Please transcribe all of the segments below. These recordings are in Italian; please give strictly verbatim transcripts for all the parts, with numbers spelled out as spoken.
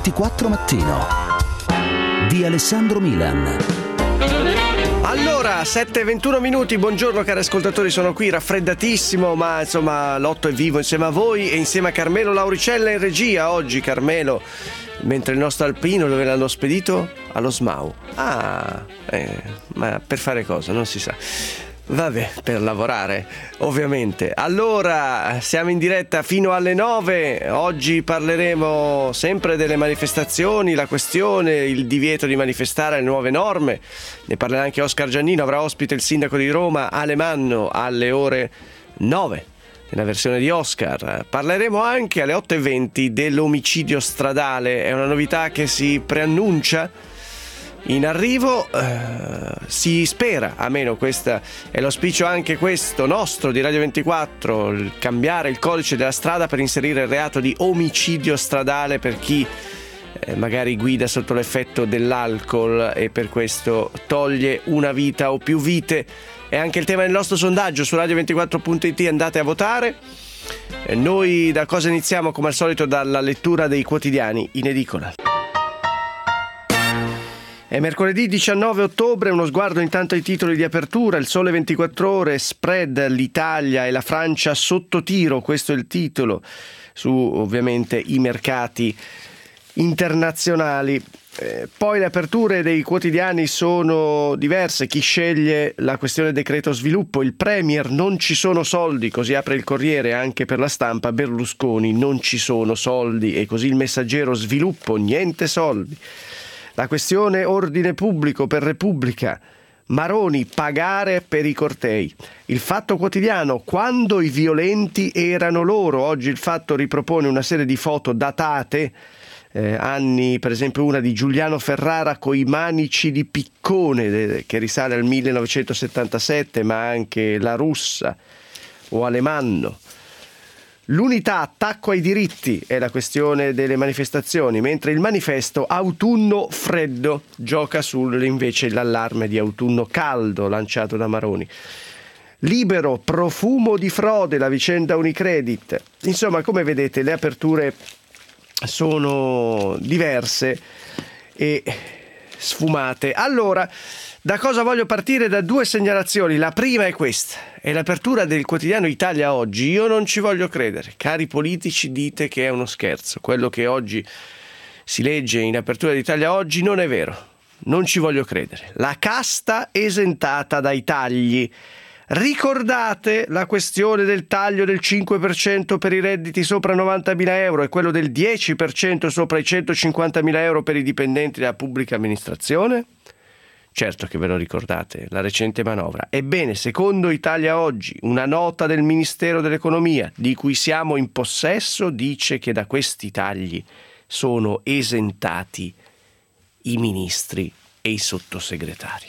ventiquattro Mattino di Alessandro Milan. Allora, sette e ventuno minuti, buongiorno cari ascoltatori, sono qui raffreddatissimo, ma insomma l'otto è vivo insieme a voi e insieme a Carmelo Lauricella in regia. Oggi Carmelo, mentre il nostro alpino dove l'hanno spedito? Allo S M A U. Ah, eh, ma per fare cosa? Non si sa. Vabbè, per lavorare, ovviamente. Allora, siamo in diretta fino alle nove. Oggi parleremo sempre delle manifestazioni, la questione, il divieto di manifestare, le nuove norme. Ne parlerà anche Oscar Giannino, avrà ospite il sindaco di Roma, Alemanno, alle ore nove. Nella versione di Oscar. Parleremo anche alle otto e venti dell'omicidio stradale. È una novità che si preannuncia in arrivo, eh, si spera, almeno questo è l'auspicio anche questo nostro di Radio ventiquattro, il cambiare il codice della strada per inserire il reato di omicidio stradale per chi eh, magari guida sotto l'effetto dell'alcol e per questo toglie una vita o più vite. È anche il tema del nostro sondaggio su radio ventiquattro punto it, andate a votare. E noi da cosa iniziamo? Come al solito dalla lettura dei quotidiani in edicola. È mercoledì diciannove ottobre, uno sguardo intanto ai titoli di apertura. Il Sole ventiquattro Ore, spread, l'Italia e la Francia sotto tiro, questo è il titolo, su ovviamente i mercati internazionali. Eh, poi le aperture dei quotidiani sono diverse. Chi sceglie la questione decreto sviluppo, il Premier, non ci sono soldi, così apre il Corriere. Anche per la Stampa, Berlusconi, non ci sono soldi, e così il Messaggero, sviluppo, niente soldi. La questione ordine pubblico per Repubblica, Maroni, pagare per i cortei. Il Fatto Quotidiano, quando i violenti erano loro. Oggi il Fatto ripropone una serie di foto datate, eh, anni, per esempio una di Giuliano Ferrara coi manici di piccone, eh, che risale al millenovecentosettantasette, ma anche La Russa o Alemanno. L'Unità, attacco ai diritti, è la questione delle manifestazioni, mentre il Manifesto, autunno freddo, gioca sul invece l'allarme di autunno caldo lanciato da Maroni. Libero, profumo di frode, la vicenda Unicredit. Insomma, come vedete, le aperture sono diverse e sfumate. Allora, da cosa voglio partire? Da due segnalazioni. La prima è questa, è l'apertura del quotidiano Italia Oggi. Io non ci voglio credere. Cari politici, dite che è uno scherzo. Quello che oggi si legge in apertura di Italia Oggi non è vero. Non ci voglio credere. La casta esentata dai tagli. Ricordate la questione del taglio del cinque per cento per i redditi sopra novantamila euro e quello del dieci per cento sopra i centocinquantamila euro per i dipendenti della pubblica amministrazione? Certo che ve lo ricordate, la recente manovra. Ebbene, secondo Italia Oggi, una nota del Ministero dell'Economia, di cui siamo in possesso, dice che da questi tagli sono esentati i ministri e i sottosegretari.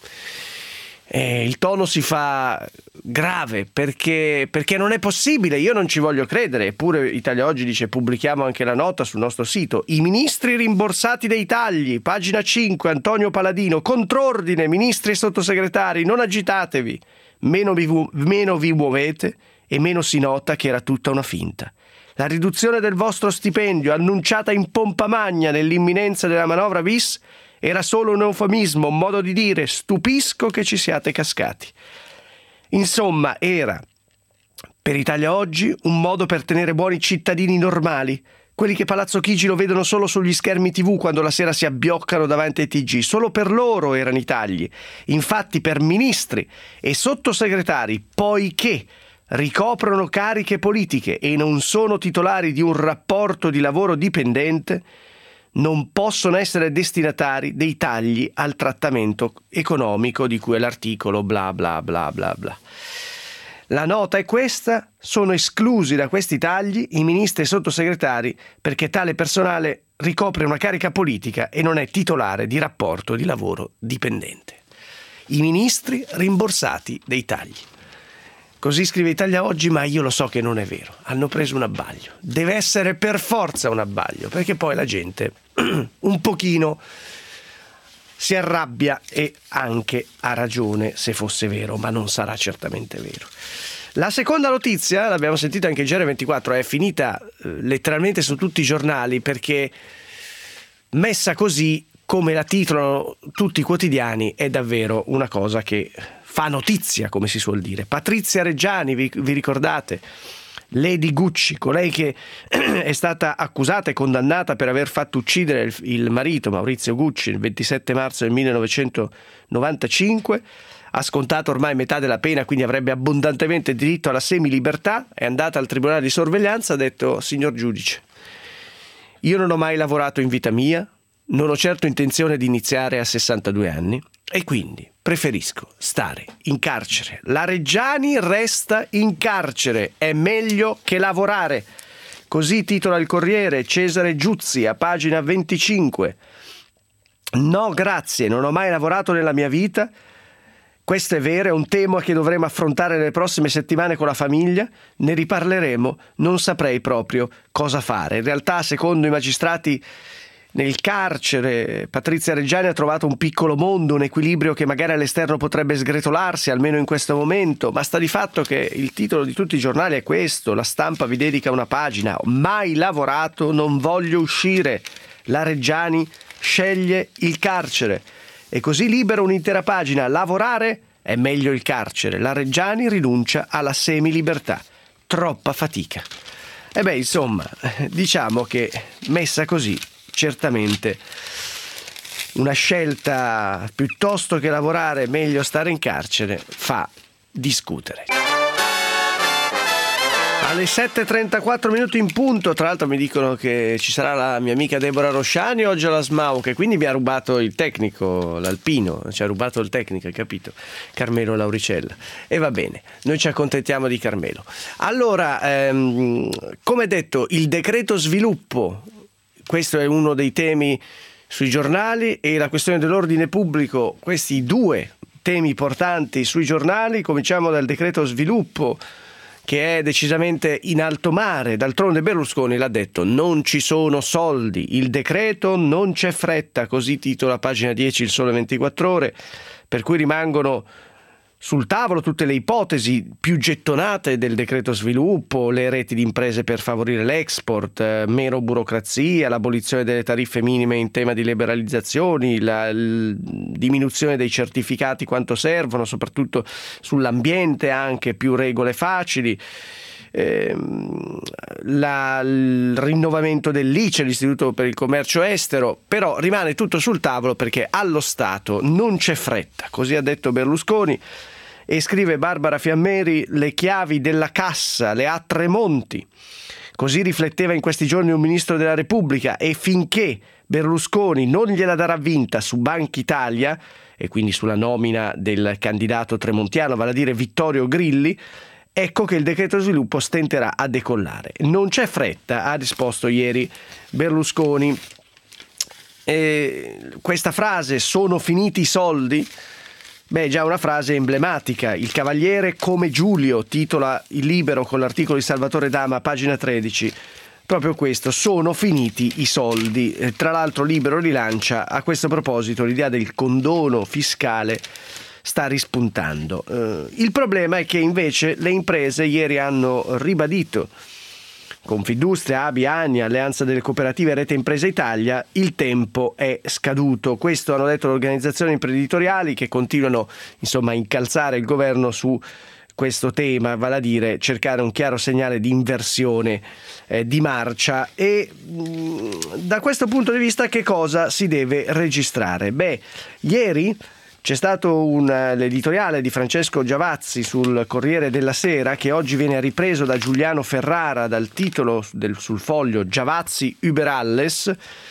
Eh, il tono si fa grave perché, perché non è possibile, io non ci voglio credere. Eppure Italia Oggi dice, pubblichiamo anche la nota sul nostro sito, i ministri rimborsati dei tagli, pagina cinque, Antonio Paladino, contrordine, ministri e sottosegretari, non agitatevi, meno vi, meno vi muovete e meno si nota che era tutta una finta. La riduzione del vostro stipendio, annunciata in pompa magna nell'imminenza della manovra bis, era solo un eufemismo, un modo di dire stupisco che ci siate cascati. Insomma, era per Italia Oggi un modo per tenere buoni cittadini normali, quelli che Palazzo Chigi lo vedono solo sugli schermi tivù quando la sera si abbioccano davanti ai T G. Solo per loro erano i tagli. Infatti per ministri e sottosegretari, poiché ricoprono cariche politiche e non sono titolari di un rapporto di lavoro dipendente, non possono essere destinatari dei tagli al trattamento economico di cui è l'articolo bla bla bla bla bla. La nota è questa: sono esclusi da questi tagli i ministri e sottosegretari perché tale personale ricopre una carica politica e non è titolare di rapporto di lavoro dipendente. I ministri rimborsati dei tagli. Così scrive Italia Oggi, ma io lo so che non è vero. Hanno preso un abbaglio. Deve essere per forza un abbaglio, perché poi la gente un pochino si arrabbia, e anche ha ragione se fosse vero, ma non sarà certamente vero. La seconda notizia, l'abbiamo sentita anche in G R ventiquattro, è finita eh, letteralmente su tutti i giornali, perché messa così, come la titolano tutti i quotidiani, è davvero una cosa che fa notizia, come si suol dire. Patrizia Reggiani, vi, vi ricordate? Lady Gucci, colei che è stata accusata e condannata per aver fatto uccidere il, il marito Maurizio Gucci il ventisette marzo del millenovecentonovantacinque, ha scontato ormai metà della pena, quindi avrebbe abbondantemente diritto alla semilibertà, è andata al tribunale di sorveglianza, ha detto: signor giudice, io non ho mai lavorato in vita mia, non ho certo intenzione di iniziare a sessantadue anni e quindi preferisco stare in carcere. La Reggiani resta in carcere, è meglio che lavorare. Così titola il Corriere. Cesare Giuzzi a pagina venticinque. No grazie, non ho mai lavorato nella mia vita. Questo è vero, è un tema che dovremo affrontare nelle prossime settimane con la famiglia, ne riparleremo, non saprei proprio cosa fare. In realtà, secondo i magistrati, nel carcere Patrizia Reggiani ha trovato un piccolo mondo, un equilibrio che magari all'esterno potrebbe sgretolarsi, almeno in questo momento, ma sta di fatto che il titolo di tutti i giornali è questo, La Stampa vi dedica una pagina: mai lavorato, non voglio uscire. La Reggiani sceglie il carcere. E così libera un'intera pagina: lavorare è meglio il carcere. La Reggiani rinuncia alla semilibertà. Troppa fatica. E beh, insomma, diciamo che messa così, certamente una scelta, piuttosto che lavorare meglio stare in carcere, fa discutere. Alle sette e trentaquattro minuti in punto, tra l'altro mi dicono che ci sarà la mia amica Deborah Rosciani oggi alla S M A U, che quindi mi ha rubato il tecnico, l'Alpino, ci ha rubato il tecnico, hai capito? Carmelo Lauricella. E va bene, noi ci accontentiamo di Carmelo. Allora, ehm, come detto, il decreto sviluppo, questo è uno dei temi sui giornali, e la questione dell'ordine pubblico, questi due temi portanti sui giornali. Cominciamo dal decreto sviluppo, che è decisamente in alto mare. D'altronde Berlusconi l'ha detto: non ci sono soldi, il decreto non c'è fretta, così titola pagina dieci il Sole ventiquattro Ore, per cui rimangono sul tavolo tutte le ipotesi più gettonate del decreto sviluppo: le reti di imprese per favorire l'export, eh, meno burocrazia, l'abolizione delle tariffe minime in tema di liberalizzazioni, la l, diminuzione dei certificati quanto servono, soprattutto sull'ambiente, anche più regole facili, eh, la, il rinnovamento dell'I C E, l'Istituto per il Commercio Estero. Però rimane tutto sul tavolo perché allo Stato non c'è fretta, così ha detto Berlusconi. E scrive Barbara Fiammeri: le chiavi della cassa le ha Tremonti. Così rifletteva in questi giorni un ministro della Repubblica, e finché Berlusconi non gliela darà vinta su Banca Italia, e quindi sulla nomina del candidato tremontiano, vale a dire Vittorio Grilli, ecco che il decreto sviluppo stenterà a decollare. Non c'è fretta, ha risposto ieri Berlusconi. E questa frase, sono finiti i soldi, beh, è già una frase emblematica. Il Cavaliere come Giulio titola il Libero con l'articolo di Salvatore Dama, pagina tredici, proprio questo: sono finiti i soldi. E tra l'altro Libero rilancia a questo proposito l'idea del condono fiscale, sta rispuntando. Eh, il problema è che invece le imprese ieri hanno ribadito, Confindustria, A B I, ANI, Alleanza delle Cooperative, Rete Imprese Italia, il tempo è scaduto. Questo hanno detto le organizzazioni imprenditoriali, che continuano insomma a incalzare il governo su questo tema, vale a dire cercare un chiaro segnale di inversione eh, di marcia. E mh, da questo punto di vista che cosa si deve registrare? Beh, ieri c'è stato un, l'editoriale di Francesco Giavazzi sul Corriere della Sera, che oggi viene ripreso da Giuliano Ferrara dal titolo del, sul foglio Giavazzi über alles.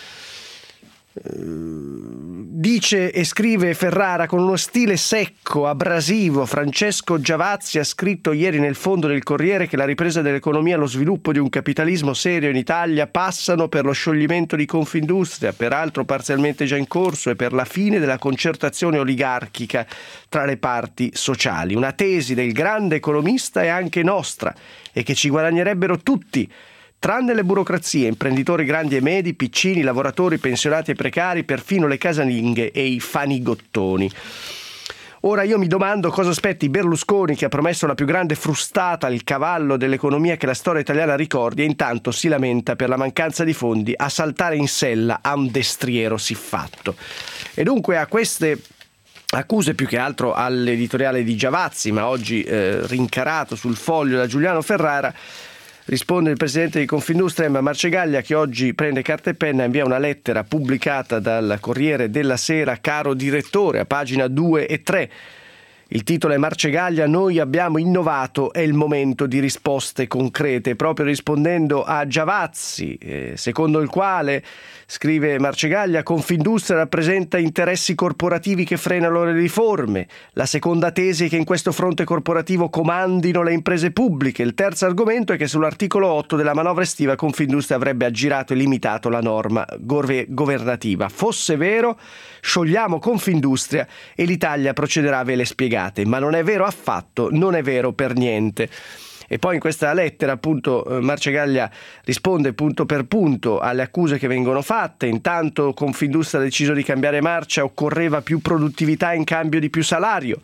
Dice e scrive Ferrara con uno stile secco, abrasivo: Francesco Giavazzi ha scritto ieri nel fondo del Corriere che la ripresa dell'economia e lo sviluppo di un capitalismo serio in Italia passano per lo scioglimento di Confindustria, peraltro parzialmente già in corso, e per la fine della concertazione oligarchica tra le parti sociali. Una tesi del grande economista e anche nostra, e che ci guadagnerebbero tutti, tranne le burocrazie, imprenditori grandi e medi, piccini, lavoratori, pensionati e precari, perfino le casalinghe e i fanigottoni. Ora io mi domando cosa aspetti Berlusconi, che ha promesso la più grande frustata, il cavallo dell'economia che la storia italiana ricordi, e intanto si lamenta per la mancanza di fondi, a saltare in sella a un destriero siffatto. E dunque a queste accuse, più che altro all'editoriale di Giavazzi, ma oggi eh, rincarato sul Foglio da Giuliano Ferrara, risponde il presidente di Confindustria Emma Marcegaglia, che oggi prende carta e penna e invia una lettera pubblicata dal Corriere della Sera: caro direttore, a pagina due e tre. Il titolo è: Marcegaglia, noi abbiamo innovato, è il momento di risposte concrete, proprio rispondendo a Giavazzi, eh, secondo il quale, scrive Marcegaglia, Confindustria rappresenta interessi corporativi che frenano le riforme. La seconda tesi è che in questo fronte corporativo comandino le imprese pubbliche. Il terzo argomento è che sull'articolo otto della manovra estiva Confindustria avrebbe aggirato e limitato la norma gov- governativa. Fosse vero, sciogliamo Confindustria e l'Italia procederà a vele spiegate, ma non è vero affatto, non è vero per niente. E poi in questa lettera appunto Marcegaglia risponde punto per punto alle accuse che vengono fatte. Intanto Confindustria ha deciso di cambiare marcia, occorreva più produttività in cambio di più salario.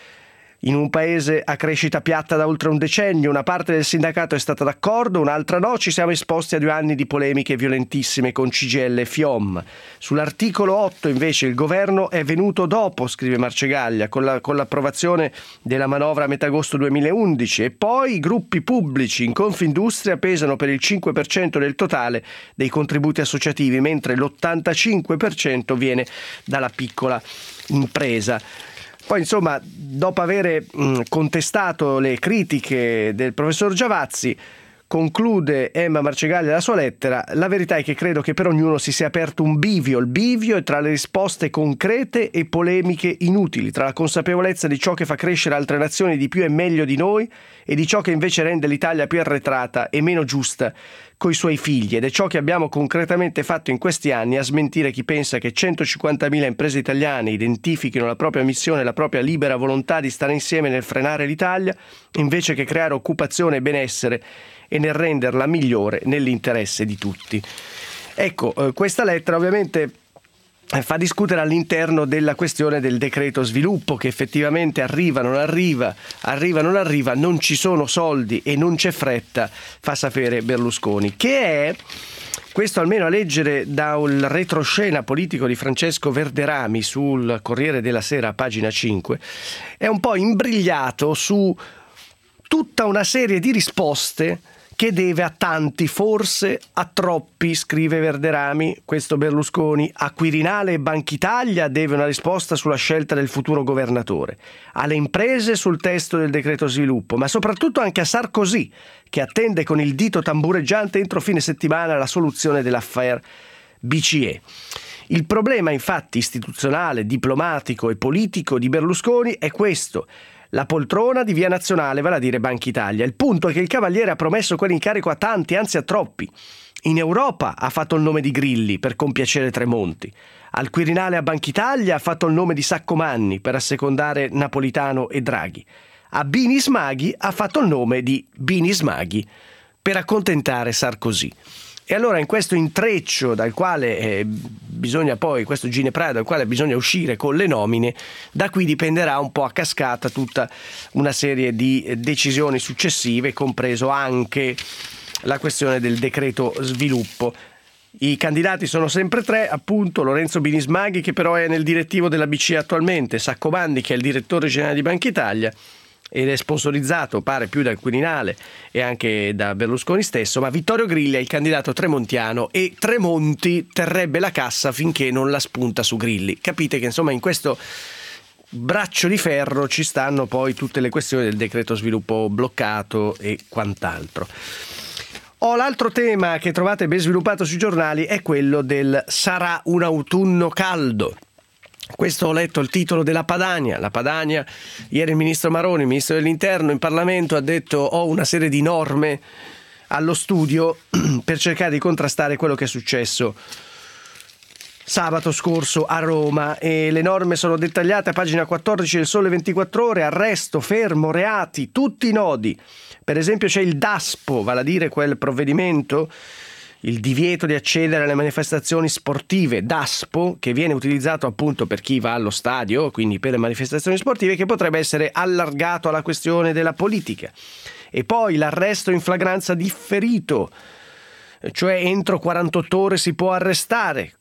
In un paese a crescita piatta da oltre un decennio, una parte del sindacato è stata d'accordo, un'altra no, ci siamo esposti a due anni di polemiche violentissime con C G I L e FIOM. Sull'articolo otto invece il governo è venuto dopo, scrive Marcegaglia, con, la, con l'approvazione della manovra a metà agosto duemilaundici, e poi i gruppi pubblici in Confindustria pesano per il cinque per cento del totale dei contributi associativi, mentre l'ottantacinque per cento viene dalla piccola impresa. Poi insomma, dopo aver contestato le critiche del professor Giavazzi, conclude Emma Marcegaglia la sua lettera: la verità è che credo che per ognuno si sia aperto un bivio, il bivio è tra le risposte concrete e polemiche inutili, tra la consapevolezza di ciò che fa crescere altre nazioni di più e meglio di noi e di ciò che invece rende l'Italia più arretrata e meno giusta coi suoi figli, ed è ciò che abbiamo concretamente fatto in questi anni a smentire chi pensa che centocinquantamila imprese italiane identifichino la propria missione e la propria libera volontà di stare insieme nel frenare l'Italia, invece che creare occupazione e benessere e nel renderla migliore nell'interesse di tutti. Ecco, eh, questa lettera ovviamente fa discutere all'interno della questione del decreto sviluppo, che effettivamente arriva, non arriva, arriva, non arriva, non ci sono soldi e non c'è fretta, fa sapere Berlusconi, che è, questo almeno a leggere dal retroscena politico di Francesco Verderami sul Corriere della Sera, pagina cinque, è un po' imbrigliato su tutta una serie di risposte che deve a tanti, forse a troppi, scrive Verderami, questo Berlusconi. A Quirinale e Bankitalia deve una risposta sulla scelta del futuro governatore, alle imprese sul testo del decreto sviluppo, ma soprattutto anche a Sarkozy, che attende con il dito tambureggiante entro fine settimana la soluzione dell'affaire B C E. Il problema infatti istituzionale, diplomatico e politico di Berlusconi è questo: la poltrona di Via Nazionale, vale a dire Bankitalia. Il punto è che il Cavaliere ha promesso quell'incarico a tanti, anzi a troppi. In Europa ha fatto il nome di Grilli per compiacere Tremonti. Al Quirinale a Bankitalia ha fatto il nome di Saccomanni per assecondare Napolitano e Draghi. A Bini Smaghi ha fatto il nome di Bini Smaghi per accontentare Sarkozy. E allora in questo intreccio dal quale eh, bisogna poi, questo ginepraio dal quale bisogna uscire con le nomine, da qui dipenderà un po' a cascata tutta una serie di decisioni successive, compreso anche la questione del decreto sviluppo. I candidati sono sempre tre, appunto: Lorenzo Bini Smaghi, che però è nel direttivo della B C E attualmente, Saccomanni, che è il direttore generale di Bankitalia ed è sponsorizzato, pare, più dal Quirinale e anche da Berlusconi stesso, ma Vittorio Grilli è il candidato tremontiano e Tremonti terrebbe la cassa finché non la spunta su Grilli. Capite che insomma in questo braccio di ferro ci stanno poi tutte le questioni del decreto sviluppo bloccato e quant'altro. Oh, l'altro tema che trovate ben sviluppato sui giornali è quello del sarà un autunno caldo. Questo ho letto il titolo della Padania. La Padania, ieri il ministro Maroni, il ministro dell'Interno, in Parlamento ha detto: ho una serie di norme allo studio per cercare di contrastare quello che è successo sabato scorso a Roma, e le norme sono dettagliate a pagina quattordici del Sole ventiquattro Ore: arresto, fermo, reati, tutti i nodi. Per esempio c'è il DASPO, vale a dire quel provvedimento il divieto di accedere alle manifestazioni sportive DASPO, che viene utilizzato appunto per chi va allo stadio, quindi per le manifestazioni sportive, che potrebbe essere allargato alla questione della politica. E poi l'arresto in flagranza differito, cioè entro quarantotto ore si può arrestare,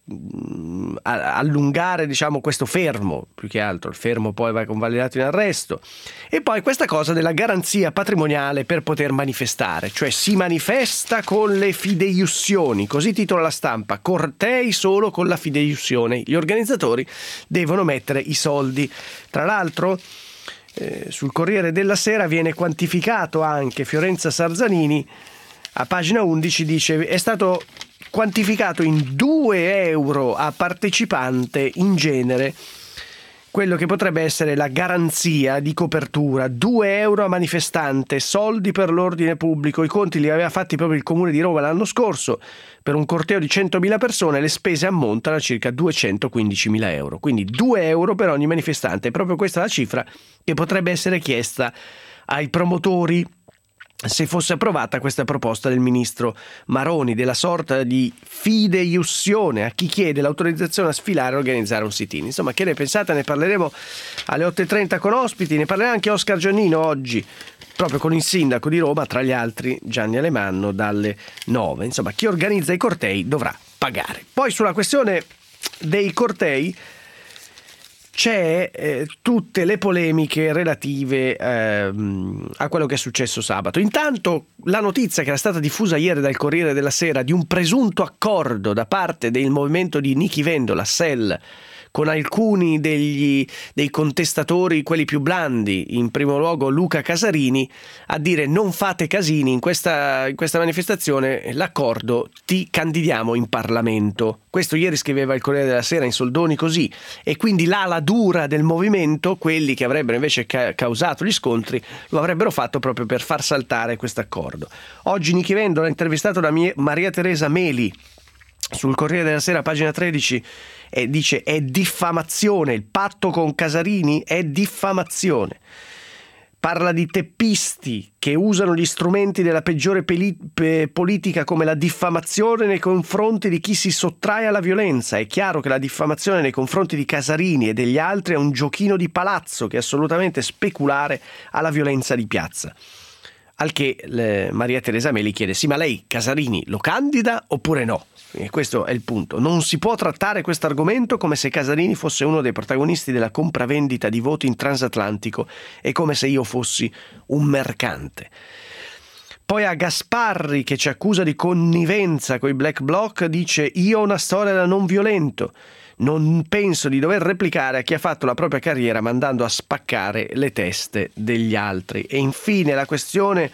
allungare diciamo questo fermo, più che altro il fermo poi va convalidato in arresto. E poi questa cosa della garanzia patrimoniale per poter manifestare, cioè si manifesta con le fideiussioni, così titola La Stampa, cortei solo con la fideiussione, gli organizzatori devono mettere i soldi. Tra l'altro eh, sul Corriere della Sera viene quantificato anche, Fiorenza Sarzanini a pagina undici dice: è stato quantificato in due euro a partecipante in genere quello che potrebbe essere la garanzia di copertura, due euro a manifestante, soldi per l'ordine pubblico. I conti li aveva fatti proprio il Comune di Roma l'anno scorso per un corteo di centomila persone, le spese ammontano a circa duecentoquindicimila euro, quindi due euro per ogni manifestante. È proprio questa la cifra che potrebbe essere chiesta ai promotori se fosse approvata questa proposta del ministro Maroni, della sorta di fideiussione a chi chiede l'autorizzazione a sfilare e organizzare un sit-in. Insomma, che ne pensate? Ne parleremo alle otto e trenta con ospiti, ne parlerà anche Oscar Giannino oggi, proprio con il sindaco di Roma, tra gli altri Gianni Alemanno, dalle nove. Insomma, chi organizza i cortei dovrà pagare. Poi sulla questione dei cortei c'è eh, tutte le polemiche relative eh, a quello che è successo sabato. Intanto la notizia che era stata diffusa ieri dal Corriere della Sera di un presunto accordo da parte del movimento di Nichi Vendola, S E L, con alcuni degli, dei contestatori, quelli più blandi, in primo luogo Luca Casarini, a dire non fate casini in questa, in questa manifestazione, l'accordo, ti candidiamo in Parlamento. Questo ieri scriveva il Corriere della Sera in soldoni così, e quindi l'ala dura del movimento, quelli che avrebbero invece ca- causato gli scontri, lo avrebbero fatto proprio per far saltare questo accordo. Oggi Nichi Vendola ha intervistato da mie- Maria Teresa Meli sul Corriere della Sera, pagina tredici, e dice: è diffamazione, il patto con Casarini è diffamazione. Parla di teppisti che usano gli strumenti della peggiore peli- pe- politica come la diffamazione nei confronti di chi si sottrae alla violenza. È chiaro che la diffamazione nei confronti di Casarini e degli altri è un giochino di palazzo che è assolutamente speculare alla violenza di piazza. Al che le, Maria Teresa Meli chiede: sì, ma lei Casarini lo candida oppure no? E questo è il punto. Non si può trattare questo argomento come se Casarini fosse uno dei protagonisti della compravendita di voti in transatlantico e come se io fossi un mercante. Poi a Gasparri, che ci accusa di connivenza coi Black Bloc, dice: io ho una storia da non violento. Non penso di dover replicare a chi ha fatto la propria carriera mandando a spaccare le teste degli altri. E infine la questione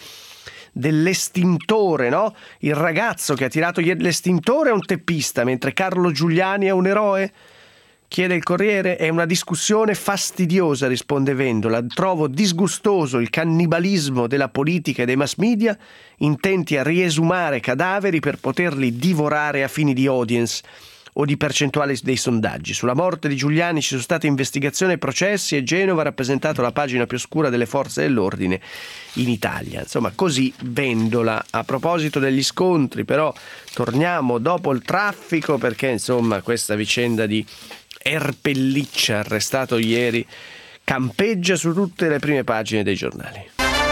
dell'estintore, no? Il ragazzo che ha tirato ieri l'estintore è un teppista, mentre Carlo Giuliani è un eroe? Chiede il Corriere. È una discussione fastidiosa, risponde Vendola. Trovo disgustoso il cannibalismo della politica e dei mass media, intenti a riesumare cadaveri per poterli divorare a fini di audience o di percentuale dei sondaggi. Sulla morte di Giuliani ci sono state investigazioni e processi e Genova ha rappresentato la pagina più oscura delle forze dell'ordine in Italia. Insomma, così Vendola. A proposito degli scontri, però, torniamo dopo il traffico, perché insomma questa vicenda di Erpelliccia, arrestato ieri, campeggia su tutte le prime pagine dei giornali.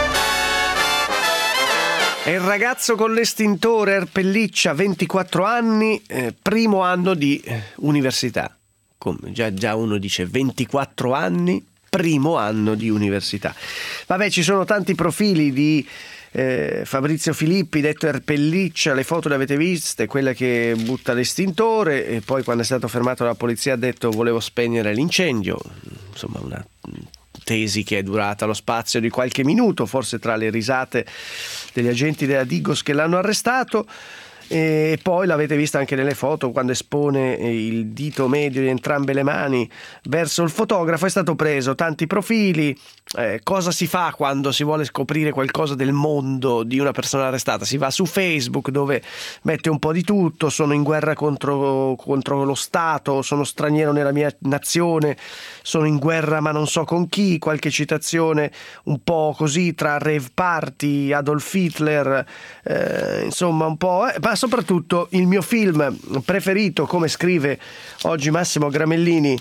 È il ragazzo con l'estintore, Erpelliccia, ventiquattro anni, eh, primo anno di eh, università. Come già, già uno dice ventiquattro anni, primo anno di università. Vabbè, ci sono tanti profili di eh, Fabrizio Filippi, detto Erpelliccia, le foto le avete viste, quella che butta l'estintore, e poi quando è stato fermato dalla polizia ha detto volevo spegnere l'incendio. Insomma, una tesi che è durata lo spazio di qualche minuto, forse tra le risate degli agenti della Digos che l'hanno arrestato. E poi l'avete vista anche nelle foto, quando espone il dito medio di entrambe le mani verso il fotografo. È stato preso tanti profili. Eh, cosa si fa quando si vuole scoprire qualcosa del mondo di una persona arrestata? Si va su Facebook, dove mette un po' di tutto: sono in guerra contro, contro lo Stato, sono straniero nella mia nazione, sono in guerra ma non so con chi, qualche citazione un po' così tra rave party, Adolf Hitler, eh, insomma un po', eh, soprattutto il mio film preferito, come scrive oggi Massimo Gramellini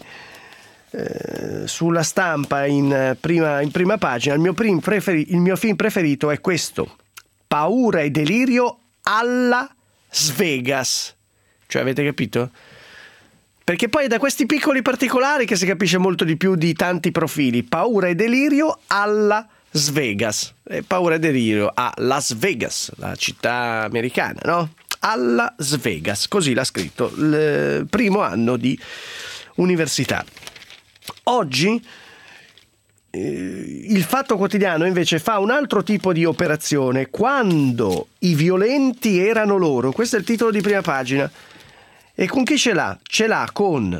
eh, sulla Stampa in prima, in prima pagina. Il mio, prim preferi il mio film preferito è questo: Paura e delirio alla Las Vegas. Cioè, avete capito? Perché poi è da questi piccoli particolari che si capisce molto di più di tanti profili. Paura e delirio alla Las Vegas. E paura e delirio a Las Vegas, la città americana, no? Alla Las Vegas, così l'ha scritto, il primo anno di università. Oggi eh, il Fatto Quotidiano invece fa un altro tipo di operazione. Quando i violenti erano loro, questo è il titolo di prima pagina. E con chi ce l'ha? Ce l'ha con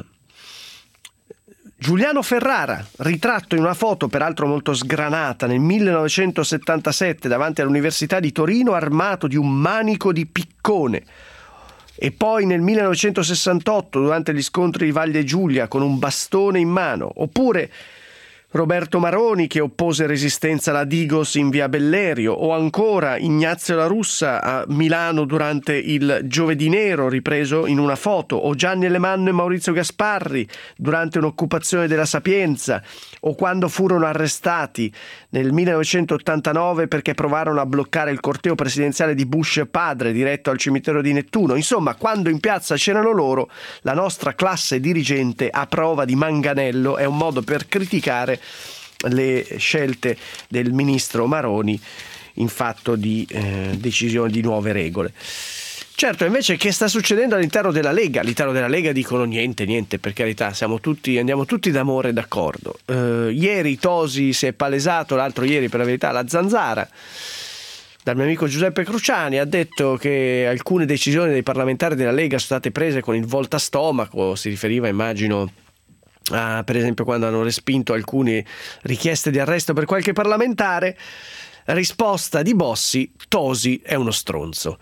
Giuliano Ferrara, ritratto in una foto peraltro molto sgranata nel millenovecentosettantasette davanti all'Università di Torino, armato di un manico di piccone, e poi nel millenovecentosessantotto durante gli scontri di Valle Giulia con un bastone in mano. Oppure Roberto Maroni, che oppose resistenza alla Digos in via Bellerio, o ancora Ignazio La Russa a Milano durante il Giovedì Nero, ripreso in una foto, o Gianni Alemanno e Maurizio Gasparri durante un'occupazione della Sapienza, o quando furono arrestati nel millenovecentottantanove perché provarono a bloccare il corteo presidenziale di Bush padre diretto al cimitero di Nettuno. Insomma, quando in piazza c'erano loro, la nostra classe dirigente a prova di manganello. È un modo per criticare le scelte del ministro Maroni in fatto di eh, decisione di nuove regole. Certo, invece, che sta succedendo all'interno della Lega? All'interno della Lega dicono niente, niente, per carità, siamo tutti, andiamo tutti d'amore e d'accordo. Uh, ieri Tosi si è palesato, l'altro ieri per la verità la Zanzara, dal mio amico Giuseppe Cruciani, ha detto che alcune decisioni dei parlamentari della Lega sono state prese con il voltastomaco. Si riferiva, immagino, a, per esempio, quando hanno respinto alcune richieste di arresto per qualche parlamentare. Risposta di Bossi: Tosi è uno stronzo.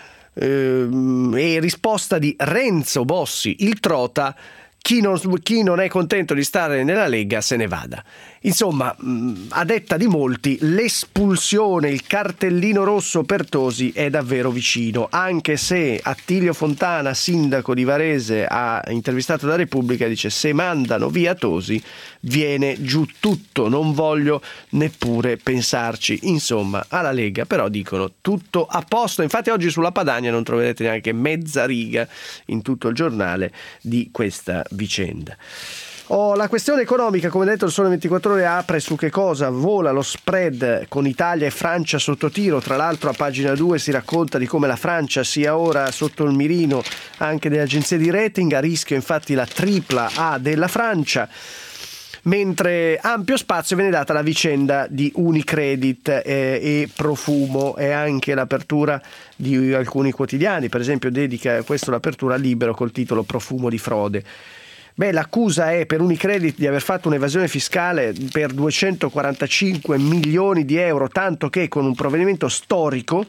E risposta di Renzo Bossi, il trota: chi non, chi non è contento di stare nella Lega se ne vada. Insomma, a detta di molti, l'espulsione, il cartellino rosso per Tosi è davvero vicino, anche se Attilio Fontana, sindaco di Varese, ha intervistato la Repubblica e dice: se mandano via Tosi viene giù tutto, non voglio neppure pensarci. Insomma, alla Lega però dicono tutto a posto. Infatti oggi sulla Padania non troverete neanche mezza riga in tutto il giornale di questa vicenda. Oh, la questione economica, come detto, il Sole ventiquattro Ore apre su che cosa vola lo spread con Italia e Francia sotto tiro. Tra l'altro a pagina due si racconta di come la Francia sia ora sotto il mirino anche delle agenzie di rating, a rischio infatti la tripla A della Francia, mentre ampio spazio viene data alla vicenda di Unicredit eh, e Profumo, e anche l'apertura di alcuni quotidiani, per esempio dedica questo l'apertura a Libero col titolo Profumo di frode. Beh, l'accusa è per Unicredit di aver fatto un'evasione fiscale per duecentoquarantacinque milioni di euro, tanto che con un provvedimento storico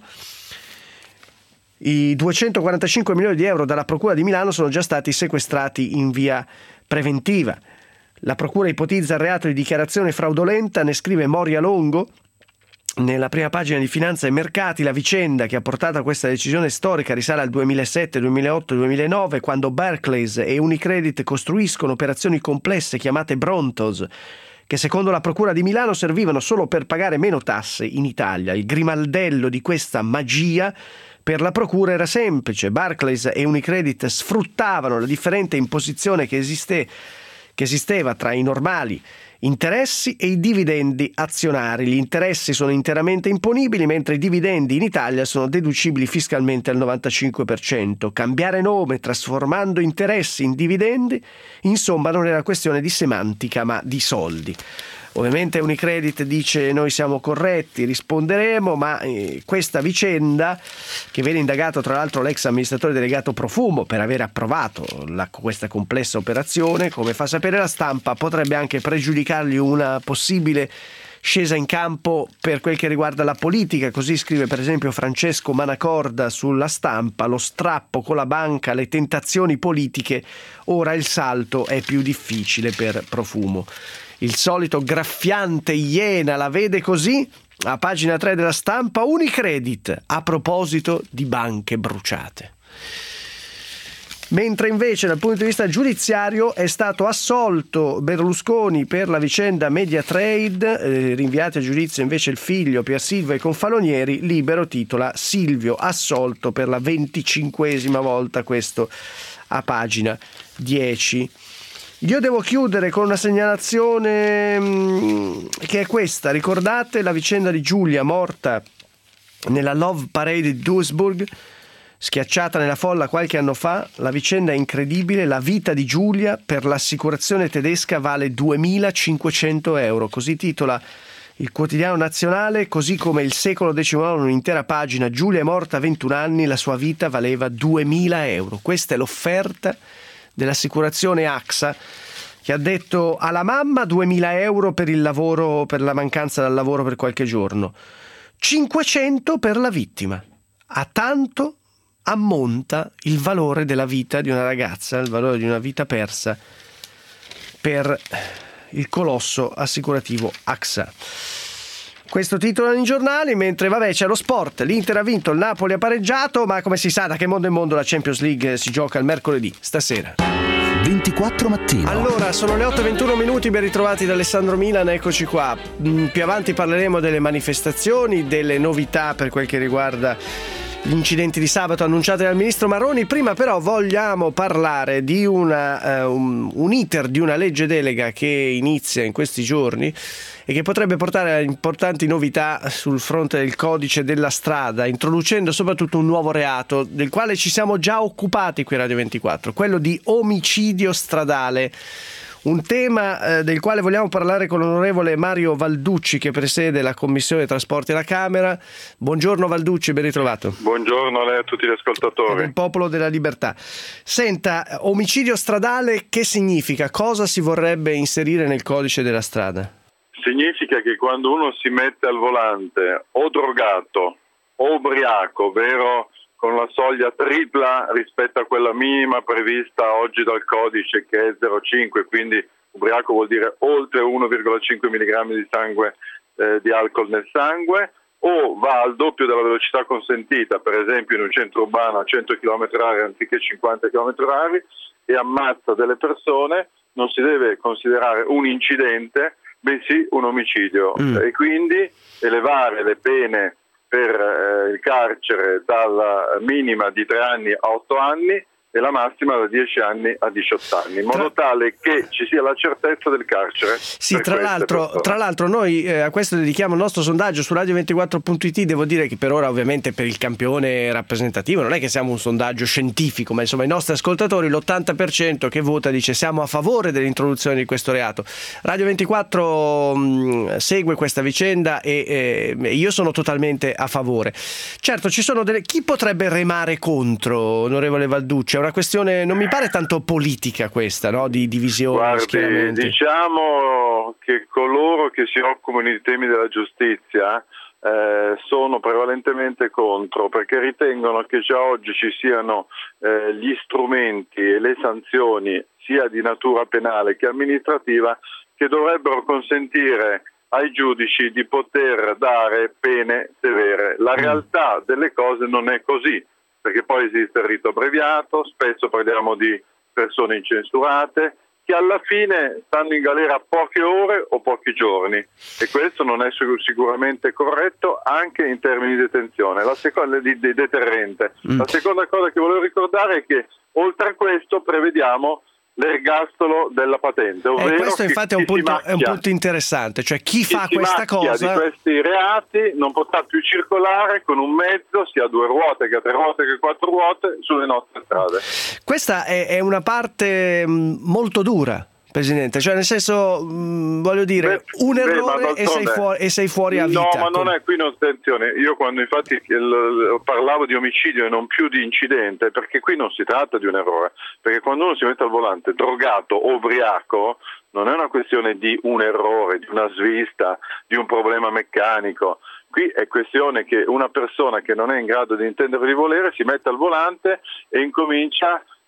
i duecentoquarantacinque milioni di euro dalla Procura di Milano sono già stati sequestrati in via preventiva. La Procura ipotizza il reato di dichiarazione fraudolenta, ne scrive Moria Longo nella prima pagina di Finanza e Mercati. La vicenda che ha portato a questa decisione storica risale al duemilasette, duemilaotto, duemilanove, quando Barclays e Unicredit costruiscono operazioni complesse chiamate Brontos, che secondo la Procura di Milano servivano solo per pagare meno tasse in Italia. Il grimaldello di questa magia per la Procura era semplice: Barclays e Unicredit sfruttavano la differente imposizione che esiste, che esisteva tra i normali interessi e i dividendi azionari. Gli interessi sono interamente imponibili, mentre i dividendi in Italia sono deducibili fiscalmente al novantacinque per cento. Cambiare nome trasformando interessi in dividendi, insomma, non era questione di semantica ma di soldi. Ovviamente Unicredit dice: noi siamo corretti, risponderemo, ma eh, questa vicenda, che viene indagato tra l'altro l'ex amministratore delegato Profumo per aver approvato la, questa complessa operazione, come fa sapere la Stampa, potrebbe anche pregiudicargli una possibile scesa in campo per quel che riguarda la politica. Così scrive per esempio Francesco Manacorda sulla Stampa: lo strappo con la banca, le tentazioni politiche, ora il salto è più difficile per Profumo. Il solito graffiante Iena la vede così: a pagina tre della Stampa, Unicredit a proposito di banche bruciate. Mentre invece dal punto di vista giudiziario è stato assolto Berlusconi per la vicenda Mediatrade, eh, rinviati a giudizio invece il figlio Pier Silvio e i Confalonieri. Libero titola Silvio assolto per la venticinquesima volta, questo a pagina dieci. Io devo chiudere con una segnalazione mh, che è questa. Ricordate la vicenda di Giulia morta nella Love Parade di Duisburg? Schiacciata nella folla qualche anno fa, la vicenda è incredibile. La vita di Giulia per l'assicurazione tedesca vale duemilacinquecento euro. Così titola il quotidiano nazionale, così come il Secolo diciannove, un'intera pagina. Giulia è morta a ventuno anni, la sua vita valeva duemila euro. Questa è l'offerta dell'assicurazione A X A, che ha detto alla mamma duemila euro per il lavoro, per la mancanza dal lavoro per qualche giorno, cinquecento per la vittima. A tanto ammonta il valore della vita di una ragazza, il valore di una vita persa per il colosso assicurativo A X A. Questo titolano i giornali, mentre vabbè c'è lo sport. L'Inter ha vinto, il Napoli ha pareggiato, ma come si sa da che mondo è mondo la Champions League si gioca il mercoledì, stasera. ventiquattro mattino. Allora, sono le otto e ventuno minuti, ben ritrovati da Alessandro Milan, eccoci qua. Più avanti parleremo delle manifestazioni, delle novità per quel che riguarda gli incidenti di sabato annunciati dal ministro Maroni. Prima però vogliamo parlare di una, uh, un, un iter di una legge delega che inizia in questi giorni e che potrebbe portare a importanti novità sul fronte del codice della strada, introducendo soprattutto un nuovo reato del quale ci siamo già occupati qui a Radio ventiquattro, quello di omicidio stradale. Un tema eh, del quale vogliamo parlare con l'onorevole Mario Valducci, che presiede la Commissione Trasporti alla Camera. Buongiorno Valducci, ben ritrovato. Buongiorno a lei e a tutti gli ascoltatori. Del Popolo della Libertà. Senta, omicidio stradale che significa? Cosa si vorrebbe inserire nel codice della strada? Significa che quando uno si mette al volante o drogato o ubriaco, ovvero con la soglia tripla rispetto a quella minima prevista oggi dal codice, che è zero virgola cinque, quindi ubriaco vuol dire oltre uno virgola cinque milligrammi di sangue eh, di alcol nel sangue, o va al doppio della velocità consentita, per esempio in un centro urbano a cento chilometri orari anziché cinquanta chilometri orari, e ammazza delle persone, non si deve considerare un incidente, bensì un omicidio. Mm. E quindi elevare le pene per eh, il carcere dalla minima di tre anni a otto anni e la massima da dieci anni a diciotto anni, in modo tra... tale che ci sia la certezza del carcere. Sì, tra l'altro, tra l'altro noi eh, a questo dedichiamo il nostro sondaggio su radio ventiquattro punto it. Devo dire che per ora, ovviamente, per il campione rappresentativo non è che siamo un sondaggio scientifico, ma insomma i nostri ascoltatori, l'ottanta per cento che vota dice siamo a favore dell'introduzione di questo reato. Radio ventiquattro mh, segue questa vicenda e eh, io sono totalmente a favore. Certo, ci sono delle... chi potrebbe remare contro, onorevole Valducci? È una questione, non mi pare tanto politica questa, no? Di divisione. Guardi, diciamo che coloro che si occupano di temi della giustizia eh, sono prevalentemente contro, perché ritengono che già oggi ci siano eh, gli strumenti e le sanzioni sia di natura penale che amministrativa che dovrebbero consentire ai giudici di poter dare pene severe. La realtà delle cose non è così, perché poi esiste il rito abbreviato, spesso parliamo di persone incensurate che alla fine stanno in galera poche ore o pochi giorni, e questo non è sicuramente corretto anche in termini di detenzione. La seconda di, di deterrente. Mm. La seconda cosa che volevo ricordare è che oltre a questo prevediamo l'ergastolo della patente, ovvero eh, questo infatti chi, è, un punto, macchia, è un punto interessante, cioè chi, chi fa questa cosa di questi reati non potrà più circolare con un mezzo sia a due ruote che a tre ruote che a quattro ruote sulle nostre strade. Questa è, è una parte mh, molto dura, Presidente, cioè nel senso mh, voglio dire beh, un errore beh, e, sei fuori, e sei fuori a vita. No, ma non è qui, non attenzione, io quando infatti il, parlavo di omicidio e non più di incidente, perché qui non si tratta di un errore, perché quando uno si mette al volante drogato o ubriaco non è una questione di un errore, di una svista, di un problema meccanico. Qui è questione che una persona che non è in grado di intendere di volere si mette al volante e incomincia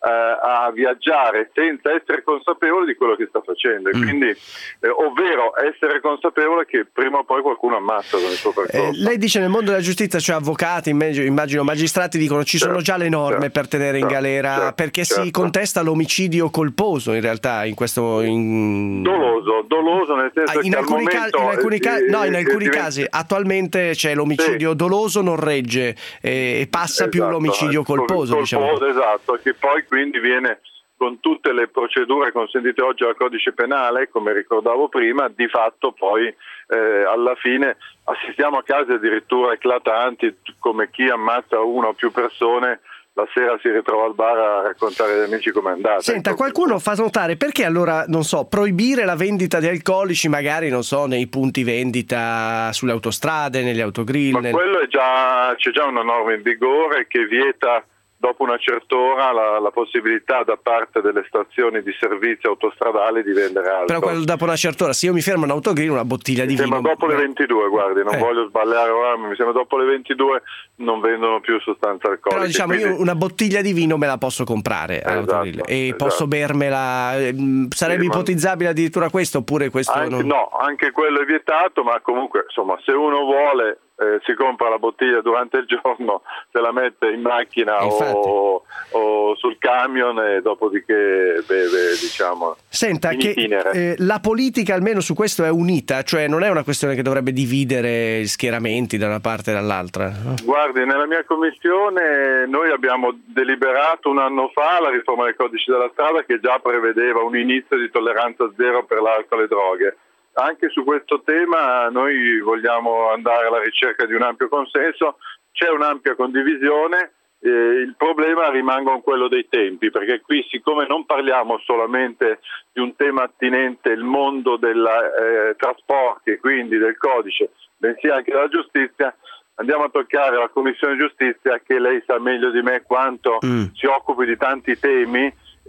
a viaggiare senza essere consapevole di quello che sta facendo, e mm. quindi eh, ovvero essere consapevole che prima o poi qualcuno ammazza con il suo percorso. Eh, lei dice nel mondo della giustizia, cioè avvocati, immagino magistrati, dicono ci certo, sono già le norme certo, per tenere in certo, galera, certo, perché certo. si contesta l'omicidio colposo in realtà in questo in... doloso, doloso nel senso in che alcuni, al ca- momento in alcuni, ca- eh, no, in alcuni diventa... casi attualmente c'è l'omicidio sì. doloso non regge eh, e passa esatto, più l'omicidio colposo, colposo, diciamo. Esatto, che poi quindi viene con tutte le procedure consentite oggi dal codice penale, come ricordavo prima, di fatto poi eh, alla fine assistiamo a casi addirittura eclatanti, come chi ammazza una o più persone la sera si ritrova al bar a raccontare agli amici com'è andata. Senta, qualcuno fa notare perché allora, non so, proibire la vendita di alcolici magari, non so, nei punti vendita sulle autostrade, negli autogrill. Ma nel... quello è già, c'è già una norma in vigore che vieta dopo una certa ora la, la possibilità da parte delle stazioni di servizio autostradali di vendere alcol. Però quello dopo una certa ora, se io mi fermo in autogrill, una bottiglia mi di vino... Mi sembra dopo le ventidue, guardi, non eh. voglio sbagliare ora, ma mi sembra dopo le ventidue non vendono più sostanze alcoliche. Però diciamo quindi... io una bottiglia di vino me la posso comprare all'autogrill esatto, e esatto. posso bermela, sarebbe sì, ipotizzabile addirittura questo, oppure questo anche, non... No, anche quello è vietato, ma comunque insomma se uno vuole eh, si compra la bottiglia durante il giorno, se la mette in macchina o, o sul camion e dopodiché beve, diciamo. Senta, in che eh, la politica almeno su questo è unita, cioè non è una questione che dovrebbe dividere gli schieramenti da una parte e dall'altra, no? Guardi, nella mia commissione noi abbiamo deliberato un anno fa la riforma del codice della strada che già prevedeva un inizio di tolleranza zero per l'alcol e droghe. Anche su questo tema noi vogliamo andare alla ricerca di un ampio consenso, c'è un'ampia condivisione, eh, il problema rimane quello dei tempi, perché qui siccome non parliamo solamente di un tema attinente il mondo dei eh, trasporti e quindi del codice, bensì anche della giustizia, andiamo a toccare la Commissione Giustizia che lei sa meglio di me quanto mm. si occupi di tanti temi,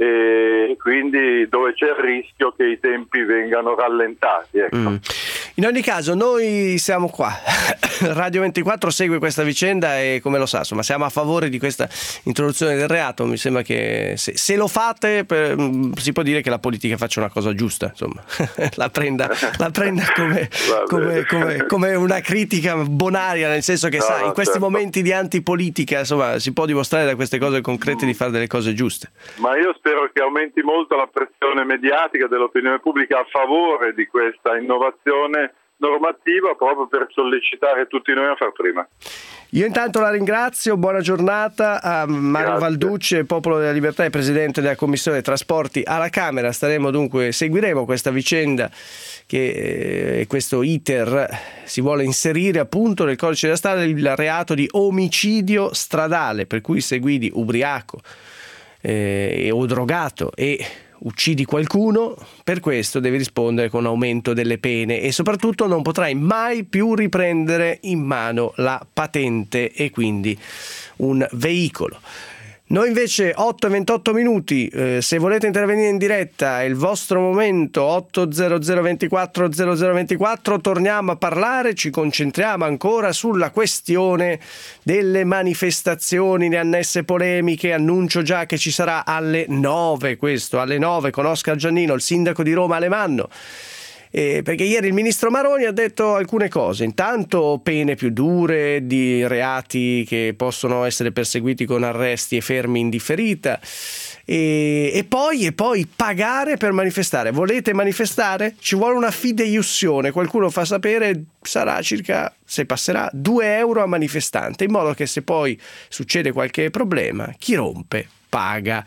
e quindi dove c'è il rischio che i tempi vengano rallentati, ecco. mm. In ogni caso noi siamo qua, Radio ventiquattro segue questa vicenda e come lo sa, insomma, siamo a favore di questa introduzione del reato. Mi sembra che se, se lo fate per, si può dire che la politica faccia una cosa giusta, insomma. la prenda, la prenda come, come, come, come una critica bonaria, nel senso che no, sa, in questi certo. momenti di antipolitica, insomma, si può dimostrare da queste cose concrete di fare delle cose giuste. Ma io spero che aumenti molto la pressione mediatica dell'opinione pubblica a favore di questa innovazione normativa, proprio per sollecitare tutti noi a far prima. Io intanto la ringrazio, buona giornata a Mario Grazie. Valducci, Popolo della Libertà e Presidente della Commissione Trasporti alla Camera. Staremo dunque, seguiremo questa vicenda che eh, questo iter si vuole inserire appunto nel codice della strada il reato di omicidio stradale, per cui se guidi ubriaco eh, o drogato e uccidi qualcuno, per questo devi rispondere con aumento delle pene e soprattutto non potrai mai più riprendere in mano la patente e quindi un veicolo. Noi invece otto e ventotto minuti, eh, se volete intervenire in diretta è il vostro momento, otto zero zero ventiquattro zero zero ventiquattro, torniamo a parlare, ci concentriamo ancora sulla questione delle manifestazioni, le annesse polemiche, annuncio già che ci sarà alle nove, questo alle nove con Oscar Giannino, il sindaco di Roma Alemanno. Eh, perché ieri il ministro Maroni ha detto alcune cose, intanto pene più dure di reati che possono essere perseguiti con arresti e fermi in differita e, e, poi, e poi pagare per manifestare. Volete manifestare? Ci vuole una fideiussione, qualcuno fa sapere sarà circa, se passerà, due euro a manifestante, in modo che se poi succede qualche problema chi rompe paga.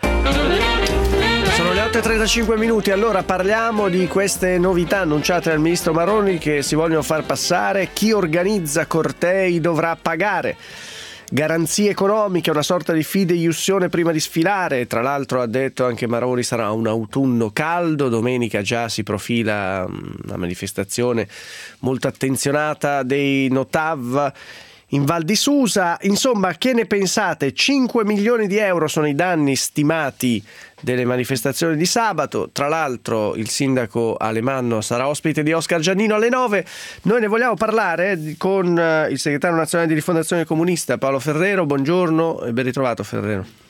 Sono le otto e trentacinque minuti, allora parliamo di queste novità annunciate dal ministro Maroni che si vogliono far passare. Chi organizza cortei dovrà pagare. Garanzie economiche, una sorta di fideiussione prima di sfilare. Tra l'altro ha detto anche Maroni sarà un autunno caldo, domenica già si profila una manifestazione molto attenzionata dei Notav in Val di Susa. Insomma, che ne pensate? cinque milioni di euro sono i danni stimati delle manifestazioni di sabato. Tra l'altro il sindaco Alemanno sarà ospite di Oscar Giannino alle nove. Noi ne vogliamo parlare con il segretario nazionale di Rifondazione Comunista Paolo Ferrero. Buongiorno e ben ritrovato Ferrero. Buongiorno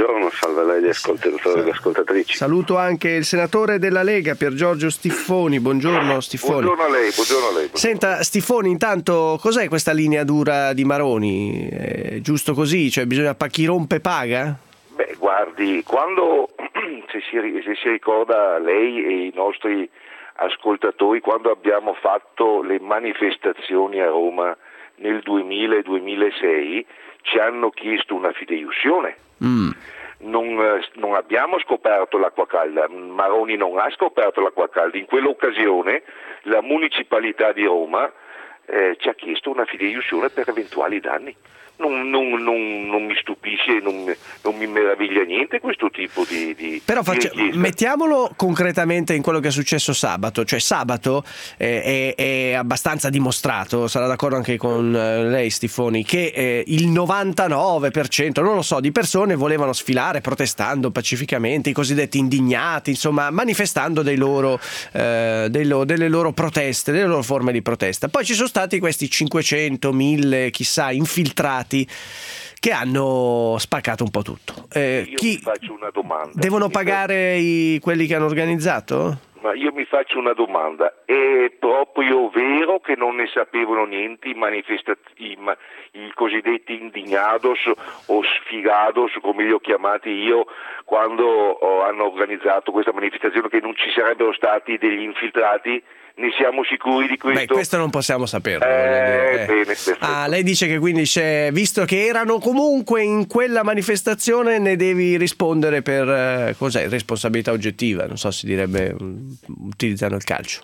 buongiorno, salve a lei gli ascoltatori e le ascoltatrici. Saluto anche il senatore della Lega, Pier Giorgio Stiffoni. Buongiorno Stiffoni. Buongiorno a lei, buongiorno a lei. Buongiorno. Senta Stiffoni, intanto cos'è questa linea dura di Maroni? È giusto così? Cioè bisogna pa- chi rompe paga? Beh, guardi, quando se si, se si ricorda lei e i nostri ascoltatori, quando abbiamo fatto le manifestazioni a Roma nel duemila e duemilasei, ci hanno chiesto una fideiussione. Mm. Non, non abbiamo scoperto l'acqua calda, Maroni non ha scoperto l'acqua calda. In quell'occasione la municipalità di Roma eh, ci ha chiesto una fideiussione per eventuali danni. Non, non, non, non mi stupisce, non, non mi meraviglia niente questo tipo di, di però faccia, di mettiamolo concretamente in quello che è successo sabato. Cioè sabato eh, è, è abbastanza dimostrato, sarà d'accordo anche con eh, lei Stiffoni, che eh, il novantanove per cento, non lo so, di persone volevano sfilare protestando pacificamente, i cosiddetti indignati, insomma manifestando dei loro, eh, dei lo, delle loro proteste, delle loro forme di protesta. Poi ci sono stati questi cinquecento, mille, chissà, infiltrati che hanno spaccato un po' tutto. Eh, io chi... mi faccio una domanda. Devono mi pagare i... quelli che hanno organizzato? Ma io mi faccio una domanda, è proprio vero che non ne sapevano niente i, manifesta- i, ma- i cosiddetti indignados o sfigados, come li ho chiamati io, quando oh, hanno organizzato questa manifestazione, che non ci sarebbero stati degli infiltrati? Ne siamo sicuri di questo? Beh, questo non possiamo saperlo. Eh, eh. bene, ah, lei dice che quindi c'è, visto che erano comunque in quella manifestazione, ne devi rispondere per eh, cos'è? Responsabilità oggettiva, non so, si direbbe um, utilizzando il calcio.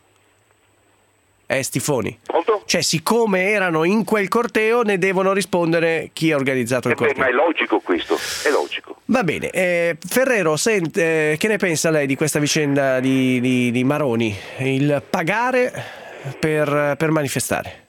Eh, Stiffoni? Pronto? Cioè, siccome erano in quel corteo, ne devono rispondere chi ha organizzato il eh beh, corteo. Ma è logico questo, è logico. Va bene, eh, Ferrero, sente, eh, che ne pensa lei di questa vicenda di, di, di Maroni? Il pagare per, per manifestare?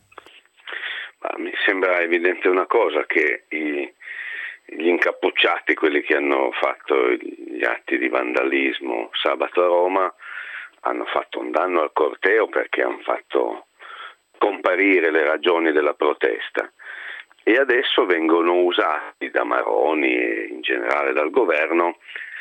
Ma mi sembra evidente una cosa, che i, gli incappucciati, quelli che hanno fatto gli atti di vandalismo sabato a Roma, hanno fatto un danno al corteo perché hanno fatto comparire le ragioni della protesta. E adesso vengono usati da Maroni e in generale dal governo